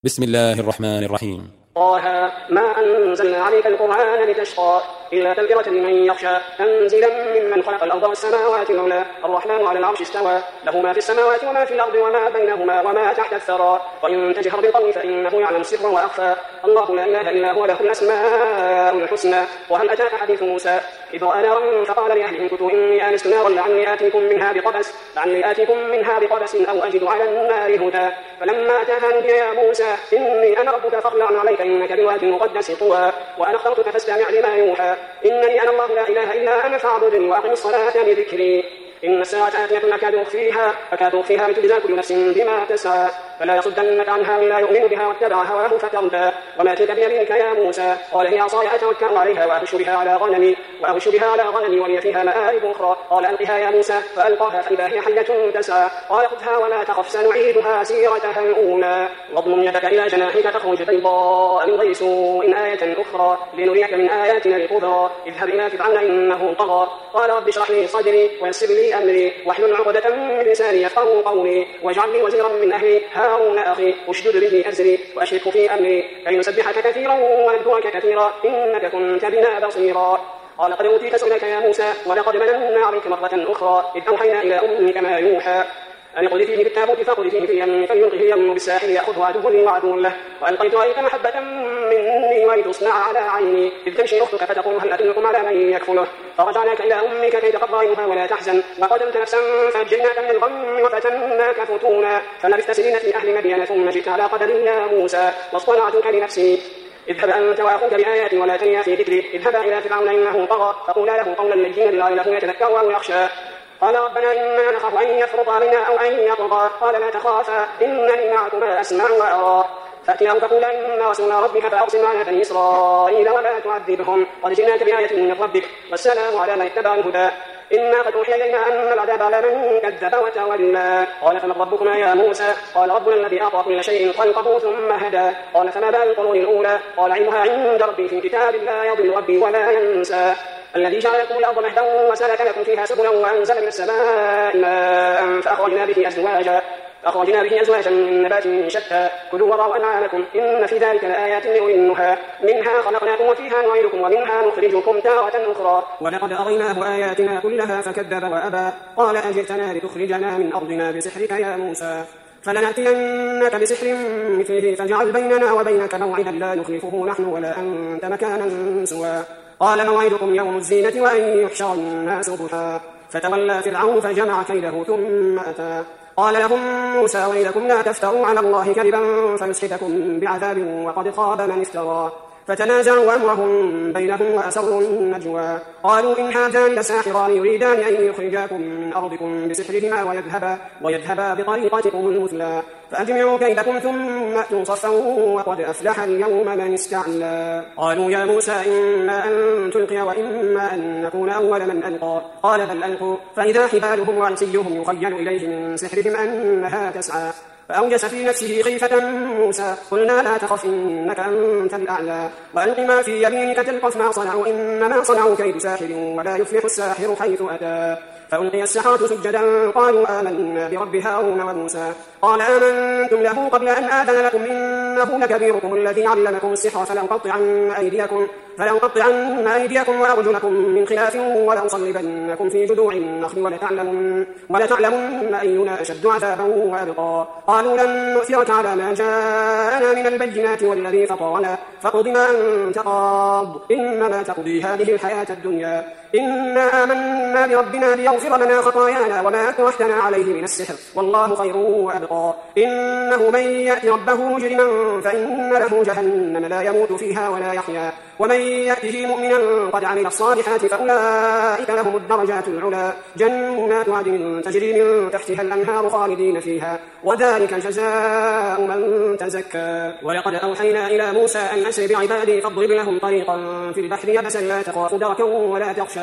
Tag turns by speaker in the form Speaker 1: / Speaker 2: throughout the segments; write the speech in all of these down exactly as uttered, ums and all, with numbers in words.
Speaker 1: بسم الله الرحمن الرحيم.
Speaker 2: طه ما أنزلنا عليك القرآن لتشقى إلا تذكرة لمن يخشى تنزيلا ممن خلق الأرض والسماوات العلى الرحمن على العرش استوى له ما في السماوات وما في الأرض وما بينهما وما تحت الثرى وإن تجهر بالقول فإنه يعلم السر وأخفى الله لا إله إلا هو له الأسماء الحسنى. وهل أتاك حديث موسى إذ رأى نارا فقال لأهلهم كثوا إني آنست نارا لعلي آتيكم منها بقبس لعلي آتيكم منها بقبس أو أجد على النار هدى فلما أتاها نودي يا موسى إني أنا ربك فاخلع عليك إنك بالواد المقدس طوى وأنا اخترتك فاستمع لما يوحى إنني أنا الله لا إله إلا أنا فاعبدني وأقم الصلاة لذكري إن الساعة آتية أكاد أخفيها أكاد أخفيها لتجزى كل نفس بما تسعى فلا يصدنك عنها إلا يؤمن بها واتبع هواه فتردى وما تلك بيمينك يا موسى قال هي عصاي أتوكل عليها وأهش بها على غنمي وأهش بها على غنمي ولي فيها مآرب أخرى قال ألقها يا موسى فألقاها فإذا هي حية تسعى قال خذها ولا تخف سنعيدها سيرتها الأولى واضمم يدك إلى جناحك تخرج بيضاء من غير سوء آية أخرى لنريك من آياتنا الكبرى اذهب إلى فرعون إنه طغى قال رب اشرح لي صدري ويسر لي أمري واحلل عقدة من لساني يفقهوا قولي واجعل لي وزيرا من أهلي هارون أخي اشدد به أزري وأشركه في أمري كي نسبحك كثيرا ونذكرك كثيرا إنك كنت بنا بصيرا قال قد أوتيت سؤلك يا موسى ولقد مننا عليك مرة أخرى إذ أوحينا إلى أمك ما يوحى أن اقذفيه بالتابوت فاقذفيه في اليم فليلقه اليم بالساحل يأخذه عدو لي وعدو له وألقيت عليك محبة مني ولتصنع على عيني إذ تمشي أختك فتقول هل أدلكم على من يكفله فرجعناك إلى أمك كي تقر عينها ولا تحزن وقتلت نفسا فنجيناك من الغم وفتناك فتونا فلبثت سنين في أهل مدين ثم جئت على قدر يا موسى واصطنعتك لنفسي اذهب أنت وأخوك بآياتي ولا تنيا في ذكري اذهبا إلى فرعون إنه طغى فقولا له قولا لينا لعله يتذكر أو يخشى قال ربنا إنا نخاف أن يفرط علينا أو أن يطغى قال لا تخافا إنني معكما أسمع وأرى فأتياه فقولا إن رسول ربك فأرسل معنا بني إسرائيل ولا تعذبهم قد جئناك بآية من ربك والسلام على من اتبع الهدى إنا قد أوحي إلينا أن العذاب على من كذب وتولى قال فمن ربكما يا موسى قال ربنا الذي أعطى كل شيء خلقه ثم هدى قال فما بال القرون الأولى قال علمها عند ربي في كتاب لا يضل ربي ولا ينسى الذي جعل لكم الأرض مهدا وسلك لكم فيها سبلا وأنزل من السماء ماء فأخرجنا به أزواجا أخرجنا به أزواجا من نبات شتى كلوا وارعوا أنعامكم إن في ذلك لآيات لأولي النهى منها خلقناكم وفيها نعيدكم ومنها نخرجكم تارة أخرى ولقد أريناه آياتنا كلها فكذب وأبى قال أجئتنا لتخرجنا من أرضنا بسحرك يا موسى فلنأتينك بسحر مثله فاجعل بيننا وبينك موعدا لا نخلفه نحن ولا أنت مكانا سوى قال موعدكم يوم الزينة وأن يحشر الناس ضحى فتولى فرعون فجمع كيده ثم أتى قال لهم موسى ويلكم لا تفتروا على الله كذبا فيسحتكم بعذاب وقد خاب من افترى فتنازعوا أمرهم بينهم وأسروا النجوى قالوا إن هذان لساحران يريدان أن يخرجاكم من أرضكم بسحرهما ويذهبا, ويذهبا بطريقتكم المثلى فأجمعوا كيدكم ثم أتوا صفا وقد أفلح اليوم من استعلى قالوا يا موسى إما أن تلقي وإما أن نكون أول من ألقى قال بل ألقوا فإذا حبالهم وعصيهم يخيل إليه من سحرهم أنها تسعى فأوجس في نفسه خيفة موسى قلنا لا تخف إنك أنت الأعلى وألق ما في يمينك تلقف ما صنعوا إنما صنعوا كيد ساحر ولا يفلح الساحر حيث أتى فألقي السحرة سجدا قالوا آمنا برب هارون وموسى قال آمنتم له قبل أن آذن لكم إنه لكبيركم الذي علمكم السحر فلأقطعن أيديكم فلأقطعن أيديكم وأرجلكم من خلاف ولأصلبنكم في جذوع النخل ولتعلمن, ولتعلمن أينا أشد عذابا وأبقى قالوا لن نؤثرك على ما جاءنا من البينات والذي فطرنا فاقض ما أنت قاض إنما تقضي هذه الحياة الدنيا إنا آمنا بربنا ليغفر لنا خطايانا وما أكرهتنا عليه من السحر والله خير وأبقى إنه من يأتي ربه مجرما فإن له جهنم لا يموت فيها ولا يحيا ومن يأته مؤمنا قد عمل الصالحات فأولئك لهم الدرجات العلى جنات عدن تجري من تحتها الأنهار خالدين فيها وذلك جزاء من تزكى ولقد أوحينا إلى موسى أن أسر بعبادي فاضرب لهم طريقا في البحر يبسا لا تخاف دركا ولا تخشى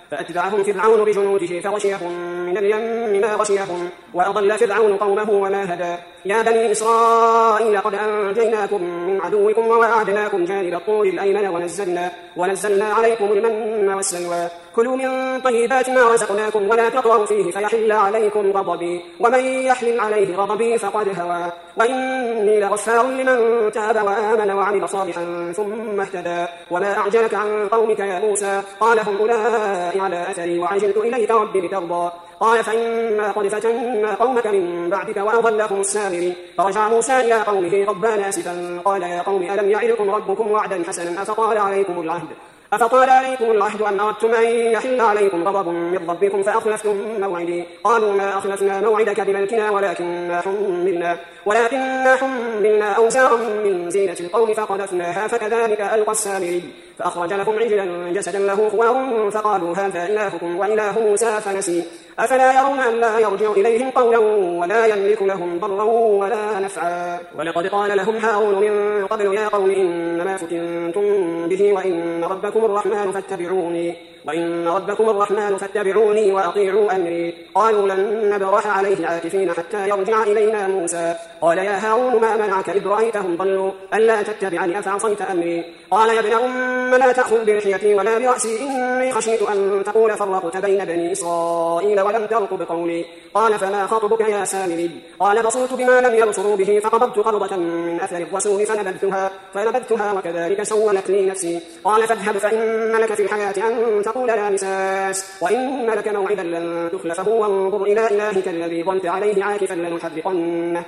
Speaker 2: فأتبعهم فرعون بجنوده فغشيهم من اليم ما غشيهم وأضل فرعون قومه وما هدى يا بني إسرائيل قد أنجيناكم من عدوكم وواعدناكم جانب الطور الأيمن ونزلنا, ونزلنا عليكم المن والسلوى كلوا من طيبات ما رزقناكم ولا تطغوا فيه فيحل عليكم غضبي ومن يحلل عليه غضبي فقد هوى وإني لغفار لمن تاب وآمن وعمل صالحا ثم اهتدى وما أعجلك عن قومك يا موسى قال هم أولئك على أثري وعجلت إليك ربي لترضى قال فإنا قد فتنا قومك من بعدك وأضلهم السامري فرجع موسى إلى قومه غضبان آسفا قال يا قوم ألم يعدكم ربكم وعدا حسنا أفطال عليكم العهد أفطال عليكم العهد أم أردتم أن يحل عليكم غضب من ربكم فأخلفتم موعدي قالوا ما أخلفنا موعدك بملكنا ولكننا حملنا ولكننا حملنا أوزارا من زينة القوم فقذفناها فكذلك ألقى السامري فأخرج لهم عجلا جسدا له خوار فقالوا هذا إلهكم وإله موسى فنسي أفلا يرون أن لا يرجع إليهم قولا ولا يملك لهم ضرا ولا نفعا ولقد قال لهم هارون من قبل يا قوم إنما فتنتم به وإن ربكم الرحمن فاتبعوني وإن ربكم الرحمن فاتبعوني وأطيعوا أمري قالوا لن نبرح عليه عاكفين حتى يرجع إلينا موسى قال يا هارون ما منعك إذ رأيتهم ضلوا ألا تتبعني أفعصيت أمري قال يا ابن أم لا تأخذ بلحيتي ولا برأسي إني خشيت أن تقول فرقت بين بني إسرائيل ولم ترقب قولي قال فما خطبك يا سامري قال بصرت بما لم يبصروا به فقبضت قبضة من أثر الرسول فنبذتها, فنبذتها وكذلك سولت لي نفسي قال فاذهب فإن لك في الحياة أن تقول لا مساس وإن لك موعدا لن تخلفه وانظر إلى إلهك الذي ظلت عليه عاكفا لنحرقنه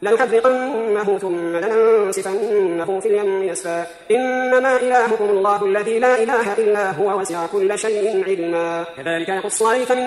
Speaker 2: لنحرقنه ثم لننسفنه في اليم نسفا إنما إلهكم الله الذي لا إله إلا هو وسع كل شيء علما كذلك نقص عليك من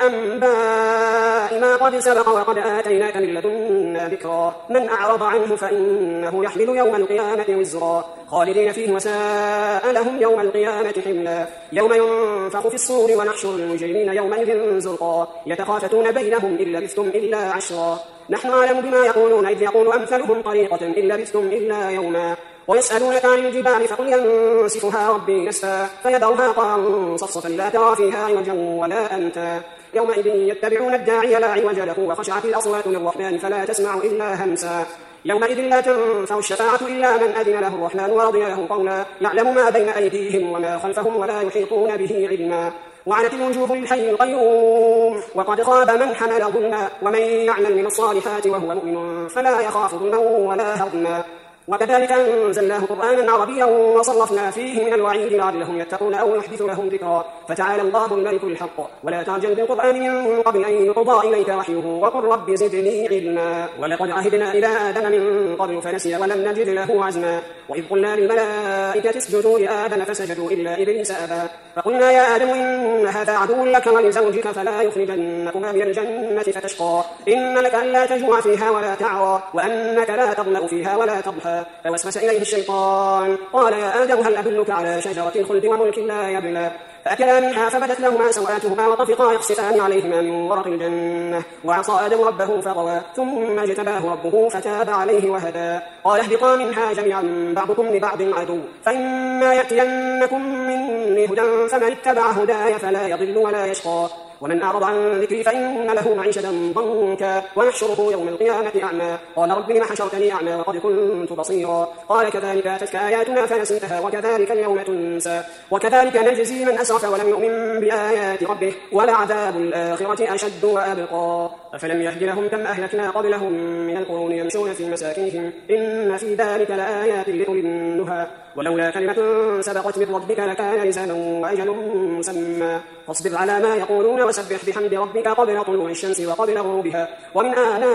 Speaker 2: أنباء ما قد سبق وقد آتيناك من لدنا ذكرا من أعرض عنه فإنه يحمل يوم القيامة وزرا خالدين فيه وساء لهم يوم القيامة حملا يوم ينفخ في الصور ونحشر المجرمين يومئذ زرقا يتخافتون بينهم إن لبثتم إلا عشرا نحن أعلم بما يقولون إذ يقول أمثلهم طريقة إن لبثتم إلا يوما ويسألونك عن الجبال فقل ينسفها ربي نسفا فيذرها قاعا صفصفا لا ترى فيها عوجا ولا أمتا يومئذ يتبعون الداعي لا عوج له وخشعت الأصوات للرحمن فلا تسمع إلا همسا يومئذ لا تنفع الشفاعة إلا من أذن له الرحمن ورضي له قولا يعلم ما بين أيديهم وما خلفهم ولا يحيطون به علما وعنت الوجوه للحي القيوم وقد خاب من حمل ظلما ومن يعمل من الصالحات وهو مؤمن فلا يخاف ظلما ولا هضما وكذلك أنزلناه قرآنا عربيا وصرفنا فيه من الوعيد لعلهم يتقون أو يحدث لهم ذكرا فتعالى الله الملك الحق ولا تعجل بالقرآن من قبل أن يقضى إليك وحيه وقل رب زدني علما ولقد عهدنا إلى آدم من قبل فنسي ولم نجد له عزما وإذ قلنا للملائكة اسجدوا لآدم فسجدوا إلا إبليس أبى فقلنا يا آدم إن هذا عدو لك ولزوجك فلا يخرجنكما من الجنة فتشقى إن لك ألا تجوع فيها ولا تعرى وأنك لا تظمأ فيها ولا تضحى فوسوس إليه الشيطان قال يا آدم هل أدلك على شجرة الخلد وملك لا يبلى فأكلا منها فبدت لهما سوآتهما وطفقا يخصفان عليهما من ورق الجنة وعصى آدم ربه فغوى ثم اجتباه ربه فتاب عليه وهدى قال اهبطا منها جميعا بعضكم لبعض عدو فإما يأتينكم مني هدى فمن اتبع هداي فلا يضل ولا يشقى ومن أعرض عن ذكري فإن له معيشة ضنكا ونحشره يوم القيامة أعمى قال رب لم حشرتني أعمى وقد كنت بصيرا قال كذلك أتتك آياتنا فنسيتها وكذلك اليوم تنسى وكذلك نجزي من أسرف ولم يؤمن بآيات ربه ولعذاب الآخرة أشد وأبقى أفلم يهد لهم كم أهلكنا قبلهم من القرون يمشون في مساكنهم إن في ذلك لآيات لأولي النهى ولولا كلمة سبقت من ربك لكان لزاما وأجل مسمى فاصبر على ما يقولون وسبح بحمد ربك قبل طلوع الشمس وقبل غروبها ومن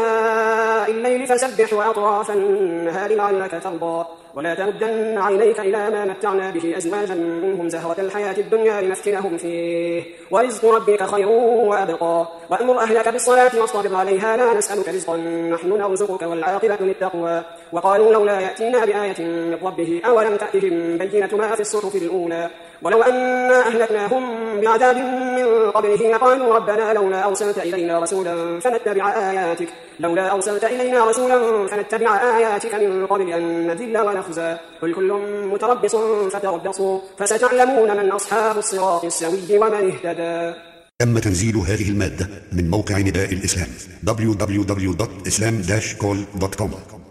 Speaker 2: آلاء الليل فسبح وأطراف النهار لعلك ترضى ولا تمدن عينيك إلى ما متعنا به أزواجا منهم زهرة الحياة الدنيا لنفتنهم فيه ورزق ربك خير وأبقى وأمر أهلك بالصلاة واصطبر عليها لا نسألك رزقا نحن نرزقك والعاقبة للتقوى وقالوا لولا يأتينا بآية من ربه أولم تأتهم بينة ما في الصحف الأولى ولو أنا أهلكناهم بعذاب من قبله لقالوا ربنا لولا أرسلت إلينا رسولا فنتبع آياتك لولا أرسلت إلينا رسولا فنتبع آياتك من قبل أن نذل ونخزى قل كل متربص فتربصوا فستعلمون من أصحاب الصراط السوي ومن اهتدى.
Speaker 3: تم تنزيل هذه المادة من موقع نداء الإسلام دبليو دبليو دبليو دوت إسلام داش كول دوت كوم.